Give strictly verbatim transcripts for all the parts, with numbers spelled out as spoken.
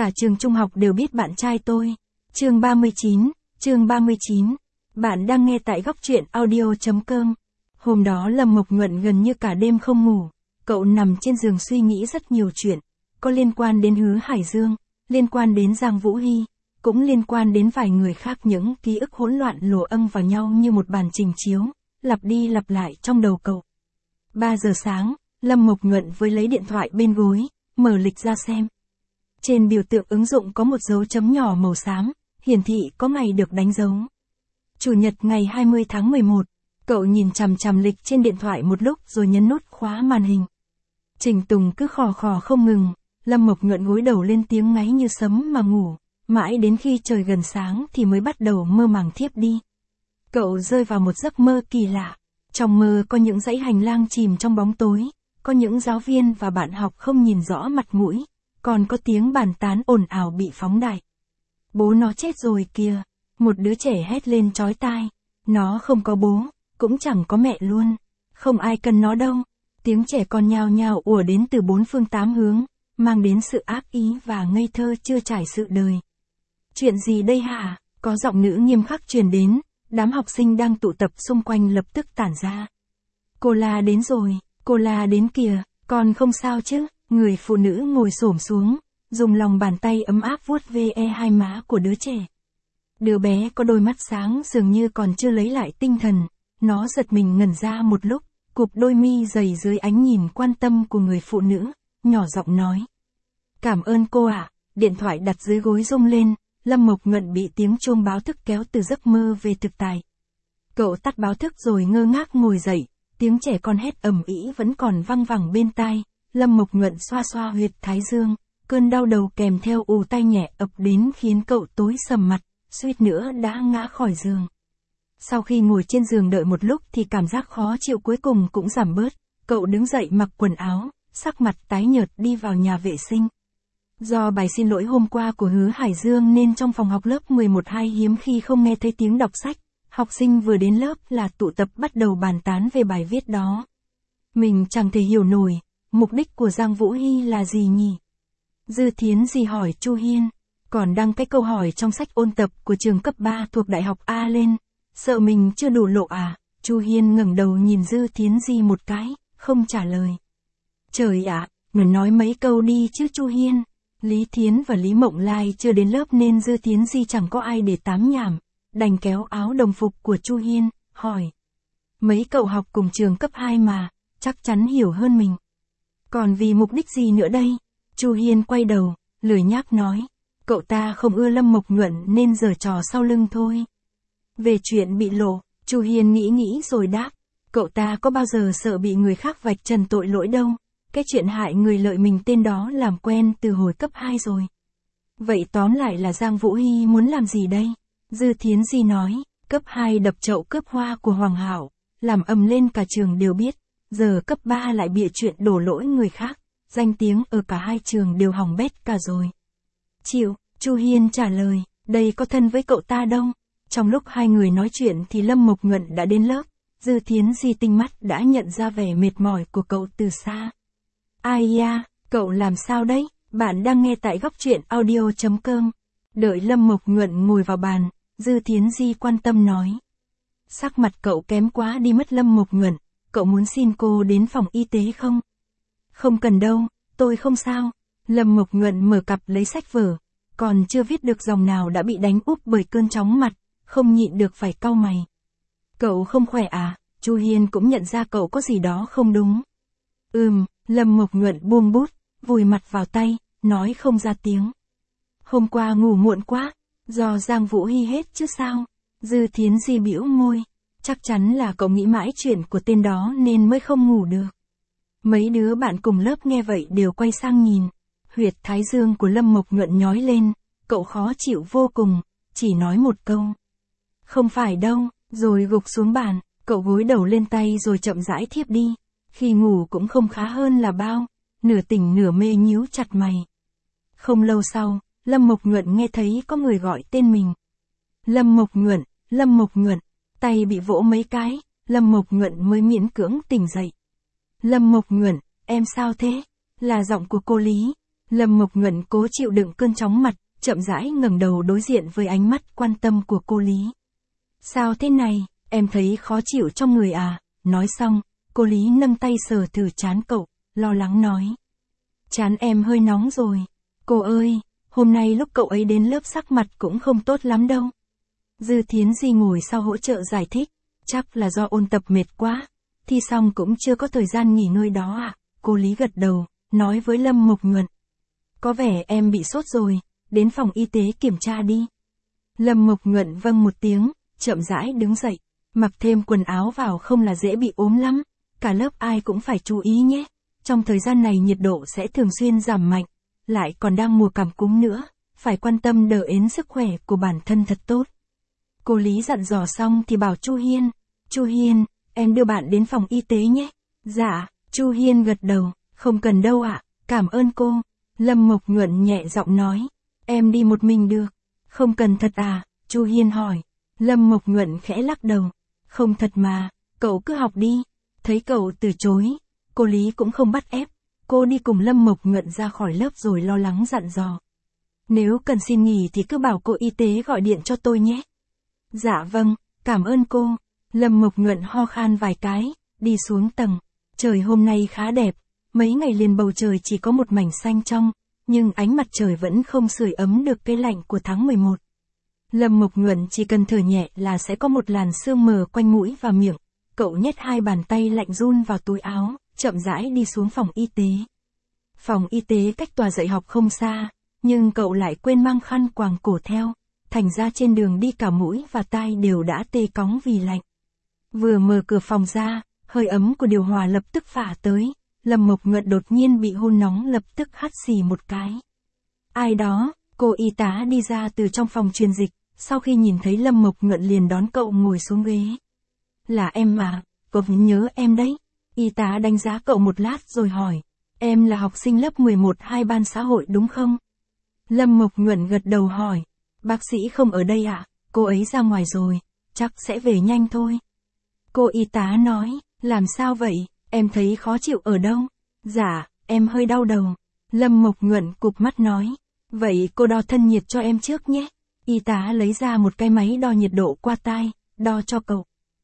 Cả trường trung học đều biết bạn trai tôi. Chương ba mươi chín, chương ba mươi chín. Bạn đang nghe tại góc truyện audio chấm com. Hôm đó Lâm Mộc Nhuận gần như cả đêm không ngủ. Cậu nằm trên giường suy nghĩ rất nhiều chuyện. Có liên quan đến Hứa Hải Dương, liên quan đến Giang Vũ Hy, cũng liên quan đến vài người khác. Những ký ức hỗn loạn lồ âng vào nhau như một bản trình chiếu, lặp đi lặp lại trong đầu cậu. ba giờ sáng, Lâm Mộc Nhuận với lấy điện thoại bên gối, mở lịch ra xem. Trên biểu tượng ứng dụng có một dấu chấm nhỏ màu xám, hiển thị có ngày được đánh dấu. Chủ nhật ngày hai mươi tháng mười một, cậu nhìn chằm chằm lịch trên điện thoại một lúc rồi nhấn nút khóa màn hình. Trình Tùng cứ khò khò không ngừng, Lâm Mộc Nhuận gối đầu lên tiếng ngáy như sấm mà ngủ, mãi đến khi trời gần sáng thì mới bắt đầu mơ màng thiếp đi. Cậu rơi vào một giấc mơ kỳ lạ. Trong mơ có những dãy hành lang chìm trong bóng tối, có những giáo viên và bạn học không nhìn rõ mặt mũi, còn có tiếng bàn tán ồn ào bị phóng đại. Bố nó chết rồi kìa, một đứa trẻ hét lên chói tai. Nó không có bố, cũng chẳng có mẹ luôn, không ai cần nó đâu. Tiếng trẻ con nhao nhao ùa đến từ bốn phương tám hướng, mang đến sự ác ý và ngây thơ chưa trải sự đời. Chuyện gì đây hả? Có giọng nữ nghiêm khắc truyền đến, đám học sinh đang tụ tập xung quanh lập tức tản ra. Cô La đến rồi, cô La đến kìa, con không sao chứ? Người phụ nữ ngồi xổm xuống, dùng lòng bàn tay ấm áp vuốt ve hai má của đứa trẻ. Đứa bé có đôi mắt sáng dường như còn chưa lấy lại tinh thần, nó giật mình ngẩn ra một lúc, cụp đôi mi dày dưới ánh nhìn quan tâm của người phụ nữ, nhỏ giọng nói. Cảm ơn cô ạ. Điện thoại đặt dưới gối rung lên, Lâm Mộc Nhuận bị tiếng chuông báo thức kéo từ giấc mơ về thực tại. Cậu tắt báo thức rồi ngơ ngác ngồi dậy, tiếng trẻ con hét ầm ĩ vẫn còn văng vẳng bên tai. Lâm Mộc Nhuận xoa xoa huyệt thái dương, cơn đau đầu kèm theo ù tai nhẹ ập đến khiến cậu tối sầm mặt, suýt nữa đã ngã khỏi giường. Sau khi ngồi trên giường đợi một lúc thì cảm giác khó chịu cuối cùng cũng giảm bớt, cậu đứng dậy mặc quần áo, sắc mặt tái nhợt đi vào nhà vệ sinh. Do bài xin lỗi hôm qua của Hứa Hải Dương nên trong phòng học lớp mười một hai hiếm khi không nghe thấy tiếng đọc sách, học sinh vừa đến lớp là tụ tập bắt đầu bàn tán về bài viết đó. Mình chẳng thể hiểu nổi, mục đích của Giang Vũ Hy là gì nhỉ? Dư Thiến Di hỏi Chu Hiên, còn đăng cái câu hỏi trong sách ôn tập của trường cấp ba thuộc Đại học A lên, sợ mình chưa đủ lộ à? Chu Hiên ngẩng đầu nhìn Dư Thiến Di một cái, không trả lời. Trời ạ, ngẩn nói mấy câu đi chứ Chu Hiên. Lý Thiến và Lý Mộng Lai chưa đến lớp nên Dư Thiến Di chẳng có ai để tám nhảm, đành kéo áo đồng phục của Chu Hiên, hỏi. Mấy cậu học cùng trường cấp hai mà, chắc chắn hiểu hơn mình. Còn vì mục đích gì nữa đây? Chu Hiên quay đầu, lười nhác nói. Cậu ta không ưa Lâm Mộc Nhuận nên giở trò sau lưng thôi. Về chuyện bị lộ, Chu Hiên nghĩ nghĩ rồi đáp. Cậu ta có bao giờ sợ bị người khác vạch trần tội lỗi đâu. Cái chuyện hại người lợi mình tên đó làm quen từ hồi cấp hai rồi. Vậy tóm lại là Giang Vũ Hy muốn làm gì đây? Dư Thiến Di nói, cấp hai đập chậu cướp hoa của Hoàng Hảo, làm ầm lên cả trường đều biết. Giờ cấp ba lại bịa chuyện đổ lỗi người khác, danh tiếng ở cả hai trường đều hỏng bét cả rồi. Chịu, Chu Hiên trả lời, đây có thân với cậu ta đâu. Trong lúc hai người nói chuyện thì Lâm Mộc Nhuận đã đến lớp, Dư Thiến Di tinh mắt đã nhận ra vẻ mệt mỏi của cậu từ xa. Ai da, cậu làm sao đấy? Bạn đang nghe tại góc truyện audio chấm com. Đợi Lâm Mộc Nhuận ngồi vào bàn, Dư Thiến Di quan tâm nói. Sắc mặt cậu kém quá đi mất Lâm Mộc Nhuận, cậu muốn xin cô đến phòng y tế không? Không cần đâu, tôi không sao. Lâm Mộc Nhuận mở cặp lấy sách vở, còn chưa viết được dòng nào đã bị đánh úp bởi cơn chóng mặt, không nhịn được phải cau mày. Cậu không khỏe à? Chu Hiên cũng nhận ra cậu có gì đó không đúng. Ừm. Lâm Mộc Nhuận buông bút, vùi mặt vào tay, nói không ra tiếng. Hôm qua ngủ muộn quá, do Giang Vũ Hy hết chứ sao? Dư Thiến Di bĩu môi, chắc chắn là cậu nghĩ mãi chuyện của tên đó nên mới không ngủ được. Mấy đứa bạn cùng lớp nghe vậy đều quay sang nhìn, huyệt thái dương của Lâm Mộc Nhuận nhói lên, cậu khó chịu vô cùng, chỉ nói một câu. Không phải đâu, rồi gục xuống bàn, cậu gối đầu lên tay rồi chậm rãi thiếp đi. Khi ngủ cũng không khá hơn là bao, nửa tỉnh nửa mê nhíu chặt mày. Không lâu sau, Lâm Mộc Nhuận nghe thấy có người gọi tên mình. Lâm Mộc Nhuận, Lâm Mộc Nhuận, tay bị vỗ mấy cái, Lâm Mộc Nhuận mới miễn cưỡng tỉnh dậy. Lâm Mộc Nhuận, em sao thế? Là giọng của cô Lý. Lâm Mộc Nhuận cố chịu đựng cơn chóng mặt, chậm rãi ngẩng đầu đối diện với ánh mắt quan tâm của cô Lý. Sao thế này, em thấy khó chịu trong người à? Nói xong, cô Lý nâng tay sờ thử trán cậu, lo lắng nói. Trán em hơi nóng rồi. Cô ơi, hôm nay lúc cậu ấy đến lớp sắc mặt cũng không tốt lắm đâu. Dư Thiến Di ngồi sau hỗ trợ giải thích, chắc là do ôn tập mệt quá, thi xong cũng chưa có thời gian nghỉ ngơi đó ạ. À? Cô Lý gật đầu, nói với Lâm Mộc Nhuận. Có vẻ em bị sốt rồi, đến phòng y tế kiểm tra đi. Lâm Mộc Nhuận vâng một tiếng, chậm rãi đứng dậy, mặc thêm quần áo vào không là dễ bị ốm lắm, cả lớp ai cũng phải chú ý nhé. Trong thời gian này nhiệt độ sẽ thường xuyên giảm mạnh, lại còn đang mùa cảm cúm nữa, phải quan tâm đỡ ến sức khỏe của bản thân thật tốt. Cô Lý dặn dò xong thì bảo Chu Hiên, Chu Hiên, em đưa bạn đến phòng y tế nhé. Dạ, Chu Hiên gật đầu, không cần đâu ạ, cảm ơn cô. Lâm Mộc Nhuận nhẹ giọng nói, em đi một mình được. Không cần thật à, Chu Hiên hỏi. Lâm Mộc Nhuận khẽ lắc đầu, không thật mà, cậu cứ học đi. Thấy cậu từ chối, cô Lý cũng không bắt ép, cô đi cùng Lâm Mộc Nhuận ra khỏi lớp rồi lo lắng dặn dò. Nếu cần xin nghỉ thì cứ bảo cô y tế gọi điện cho tôi nhé. Dạ vâng, cảm ơn cô. Lâm Mộc Nhuận ho khan vài cái, đi xuống tầng. Trời hôm nay khá đẹp, mấy ngày liền bầu trời chỉ có một mảnh xanh trong, nhưng ánh mặt trời vẫn không sưởi ấm được cái lạnh của tháng mười một. Lâm Mộc Nhuận chỉ cần thở nhẹ là sẽ có một làn sương mờ quanh mũi và miệng. Cậu nhét hai bàn tay lạnh run vào túi áo, chậm rãi đi xuống phòng y tế. Phòng y tế cách tòa dạy học không xa, nhưng cậu lại quên mang khăn quàng cổ theo, thành ra trên đường đi cả mũi và tai đều đã tê cóng vì lạnh. Vừa mở cửa phòng ra, hơi ấm của điều hòa lập tức phả tới, Lâm Mộc Nhuận đột nhiên bị hôn nóng lập tức hắt xì một cái. Ai đó, cô y tá đi ra từ trong phòng truyền dịch, sau khi nhìn thấy Lâm Mộc Nhuận liền đón cậu ngồi xuống ghế. Là em mà, cậu nhớ em đấy. Y tá đánh giá cậu một lát rồi hỏi, em là học sinh lớp mười một hai ban xã hội đúng không? Lâm Mộc Nhuận gật đầu hỏi, bác sĩ không ở đây ạ, à? Cô ấy ra ngoài rồi, chắc sẽ về nhanh thôi. Cô y tá nói, làm sao vậy, em thấy khó chịu ở đâu? Dạ, em hơi đau đầu. Lâm Mộc Nhuận cụp mắt nói, vậy cô đo thân nhiệt cho em trước nhé. Y tá lấy ra một cái máy đo nhiệt độ qua tai, đo cho cậu.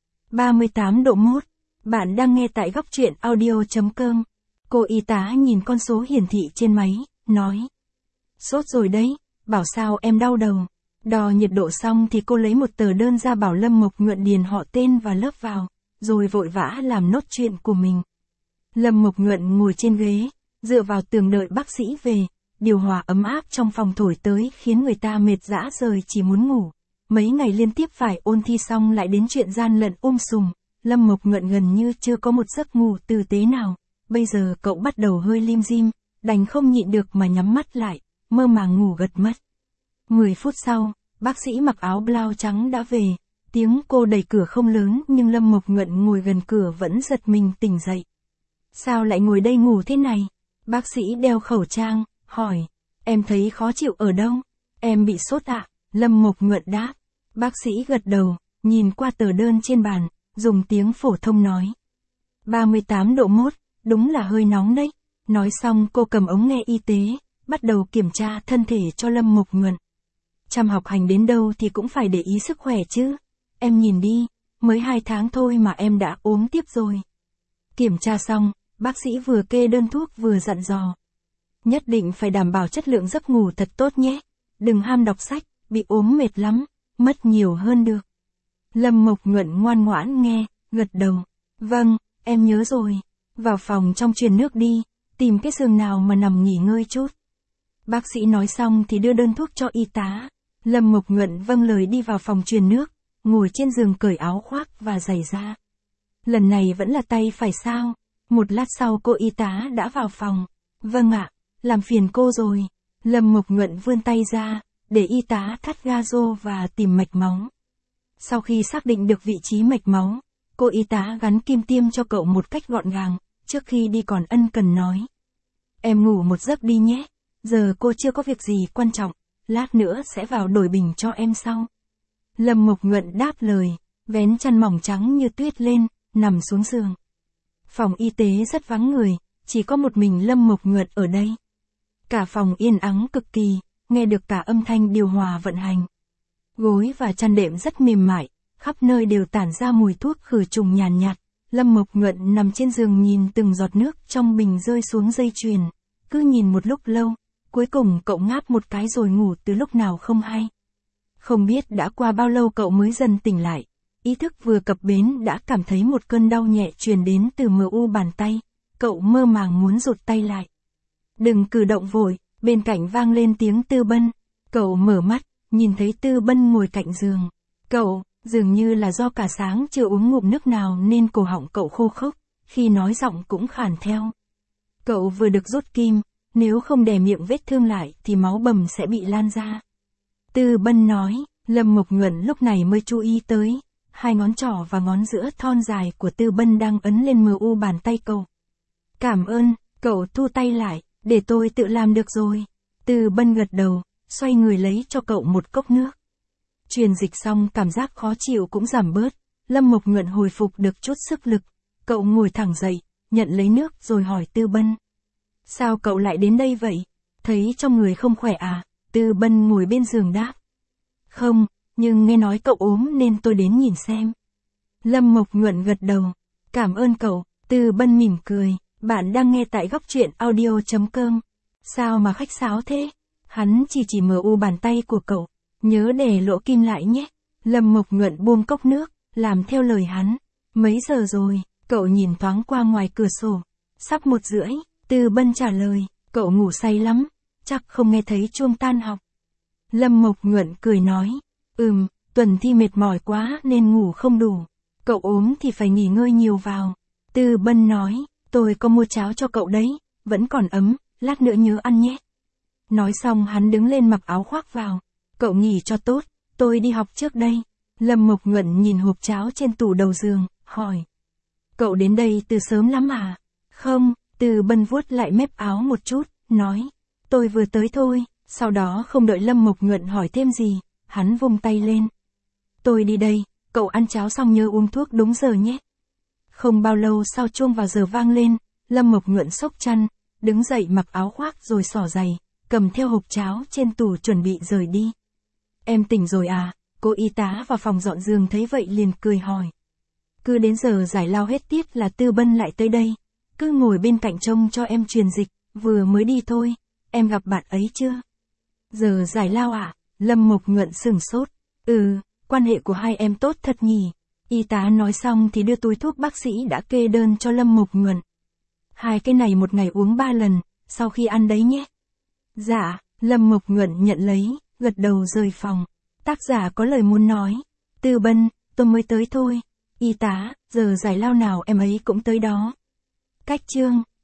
ba mươi tám độ mốt. Bạn đang nghe tại góc truyện audio chấm com. Cô y tá nhìn con số hiển thị trên máy, nói. Sốt rồi đấy, bảo sao em đau đầu. Đo nhiệt độ xong thì cô lấy một tờ đơn ra bảo Lâm Mộc Nhuận điền họ tên và lớp vào, rồi vội vã làm nốt chuyện của mình. Lâm Mộc Nhuận ngồi trên ghế, dựa vào tường đợi bác sĩ về, điều hòa ấm áp trong phòng thổi tới khiến người ta mệt rã rời chỉ muốn ngủ. Mấy ngày liên tiếp phải ôn thi xong lại đến chuyện gian lận um sùm, Lâm Mộc Nhuận gần như chưa có một giấc ngủ tử tế nào, bây giờ cậu bắt đầu hơi lim dim, đành không nhịn được mà nhắm mắt lại, mơ màng ngủ gật mất. mười phút sau, bác sĩ mặc áo blau trắng đã về, tiếng cô đẩy cửa không lớn nhưng Lâm Mộc Nhuận ngồi gần cửa vẫn giật mình tỉnh dậy. Sao lại ngồi đây ngủ thế này? Bác sĩ đeo khẩu trang, hỏi, em thấy khó chịu ở đâu? Em bị sốt ạ? À? Lâm Mộc Nhuận đáp. Bác sĩ gật đầu, nhìn qua tờ đơn trên bàn, dùng tiếng phổ thông nói. ba mươi tám độ mốt, đúng là hơi nóng đấy. Nói xong cô cầm ống nghe y tế, bắt đầu kiểm tra thân thể cho Lâm Mộc Nhuận. Chăm học hành đến đâu thì cũng phải để ý sức khỏe chứ. Em nhìn đi, mới hai tháng thôi mà em đã ốm tiếp rồi. Kiểm tra xong, bác sĩ vừa kê đơn thuốc vừa dặn dò. Nhất định phải đảm bảo chất lượng giấc ngủ thật tốt nhé. Đừng ham đọc sách, bị ốm mệt lắm, mất nhiều hơn được. Lâm Mộc Nhuận ngoan ngoãn nghe, gật đầu. Vâng, em nhớ rồi. Vào phòng trong truyền nước đi, tìm cái giường nào mà nằm nghỉ ngơi chút. Bác sĩ nói xong thì đưa đơn thuốc cho y tá. Lâm Mộc Nhuận vâng lời đi vào phòng truyền nước, ngồi trên giường cởi áo khoác và giày ra. Lần này vẫn là tay phải sao? Một lát sau cô y tá đã vào phòng. Vâng ạ, làm phiền cô rồi. Lâm Mộc Nhuận vươn tay ra, để y tá thắt ga rô và tìm mạch máu. Sau khi xác định được vị trí mạch máu, cô y tá gắn kim tiêm cho cậu một cách gọn gàng, trước khi đi còn ân cần nói. Em ngủ một giấc đi nhé, giờ cô chưa có việc gì quan trọng, lát nữa sẽ vào đổi bình cho em sau. Lâm Mộc Nhuận đáp lời, vén chăn mỏng trắng như tuyết lên, nằm xuống giường. Phòng y tế rất vắng người, chỉ có một mình Lâm Mộc Nhuận ở đây. Cả phòng yên ắng cực kỳ, nghe được cả âm thanh điều hòa vận hành. Gối và chăn đệm rất mềm mại, khắp nơi đều tản ra mùi thuốc khử trùng nhàn nhạt, nhạt. Lâm Mộc Nhuận nằm trên giường nhìn từng giọt nước trong bình rơi xuống dây chuyền, cứ nhìn một lúc lâu, cuối cùng cậu ngáp một cái rồi ngủ từ lúc nào không hay. Không biết đã qua bao lâu cậu mới dần tỉnh lại, ý thức vừa cập bến đã cảm thấy một cơn đau nhẹ truyền đến từ mờ u bàn tay, cậu mơ màng muốn rụt tay lại. Đừng cử động vội, bên cạnh vang lên tiếng Tư Bân, cậu mở mắt, nhìn thấy Tư Bân ngồi cạnh giường. Cậu, dường như là do cả sáng chưa uống ngụm nước nào nên cổ họng cậu khô khốc, khi nói giọng cũng khàn theo. Cậu vừa được rút kim, nếu không đè miệng vết thương lại thì máu bầm sẽ bị lan ra. Tư Bân nói, Lâm Mộc Nhuận lúc này mới chú ý tới, hai ngón trỏ và ngón giữa thon dài của Tư Bân đang ấn lên mờ u bàn tay cậu. Cảm ơn, cậu thu tay lại, để tôi tự làm được rồi. Tư Bân gật đầu, xoay người lấy cho cậu một cốc nước. Truyền dịch xong cảm giác khó chịu cũng giảm bớt, Lâm Mộc Nhuận hồi phục được chút sức lực, cậu ngồi thẳng dậy, nhận lấy nước rồi hỏi Tư Bân. Sao cậu lại đến đây vậy? Thấy trong người không khỏe à? Tư Bân ngồi bên giường đáp. Không, nhưng nghe nói cậu ốm nên tôi đến nhìn xem. Lâm Mộc Nhuận gật đầu. Cảm ơn cậu. Tư Bân mỉm cười. Bạn đang nghe tại góc truyện audio chấm com. Sao mà khách sáo thế? Hắn chỉ chỉ mờ u bàn tay của cậu. Nhớ để lỗ kim lại nhé. Lâm Mộc Nhuận buông cốc nước, làm theo lời hắn. Mấy giờ rồi? Cậu nhìn thoáng qua ngoài cửa sổ. Sắp một rưỡi. Tư Bân trả lời. Cậu ngủ say lắm, chắc không nghe thấy chuông tan học. Lâm Mộc Nhuận cười nói. Ừm, tuần thi mệt mỏi quá nên ngủ không đủ. Cậu ốm thì phải nghỉ ngơi nhiều vào. Tư Bân nói. Tôi có mua cháo cho cậu đấy, vẫn còn ấm, lát nữa nhớ ăn nhé. Nói xong hắn đứng lên mặc áo khoác vào. Cậu nghỉ cho tốt, tôi đi học trước đây. Lâm Mộc Nhuận nhìn hộp cháo trên tủ đầu giường, hỏi. Cậu đến đây từ sớm lắm à? Không, Tư Bân vuốt lại mép áo một chút, nói. Tôi vừa tới thôi, sau đó không đợi Lâm Mộc Nhuận hỏi thêm gì, hắn vung tay lên. Tôi đi đây, cậu ăn cháo xong nhớ uống thuốc đúng giờ nhé. Không bao lâu sau chuông vào giờ vang lên, Lâm Mộc Nhuận xốc chăn, đứng dậy mặc áo khoác rồi xỏ giày, cầm theo hộp cháo trên tủ chuẩn bị rời đi. Em tỉnh rồi à? Cô y tá vào phòng dọn giường thấy vậy liền cười hỏi. Cứ đến giờ giải lao hết tiết là Tư Bân lại tới đây, cứ ngồi bên cạnh trông cho em truyền dịch, vừa mới đi thôi, em gặp bạn ấy chưa? Giờ giải lao à? Lâm Mộc Nhuận sửng sốt. Ừ, quan hệ của hai em tốt thật nhỉ. Y tá nói xong thì đưa túi thuốc bác sĩ đã kê đơn cho Lâm Mộc Nhuận. Hai cái này một ngày uống ba lần, sau khi ăn đấy nhé. Dạ, Lâm Mộc Nhuận nhận lấy, gật đầu rời phòng. Tác giả có lời muốn nói. Tư Bân, tôi mới tới thôi. Y tá, giờ giải lao nào em ấy cũng tới đó. Cách chương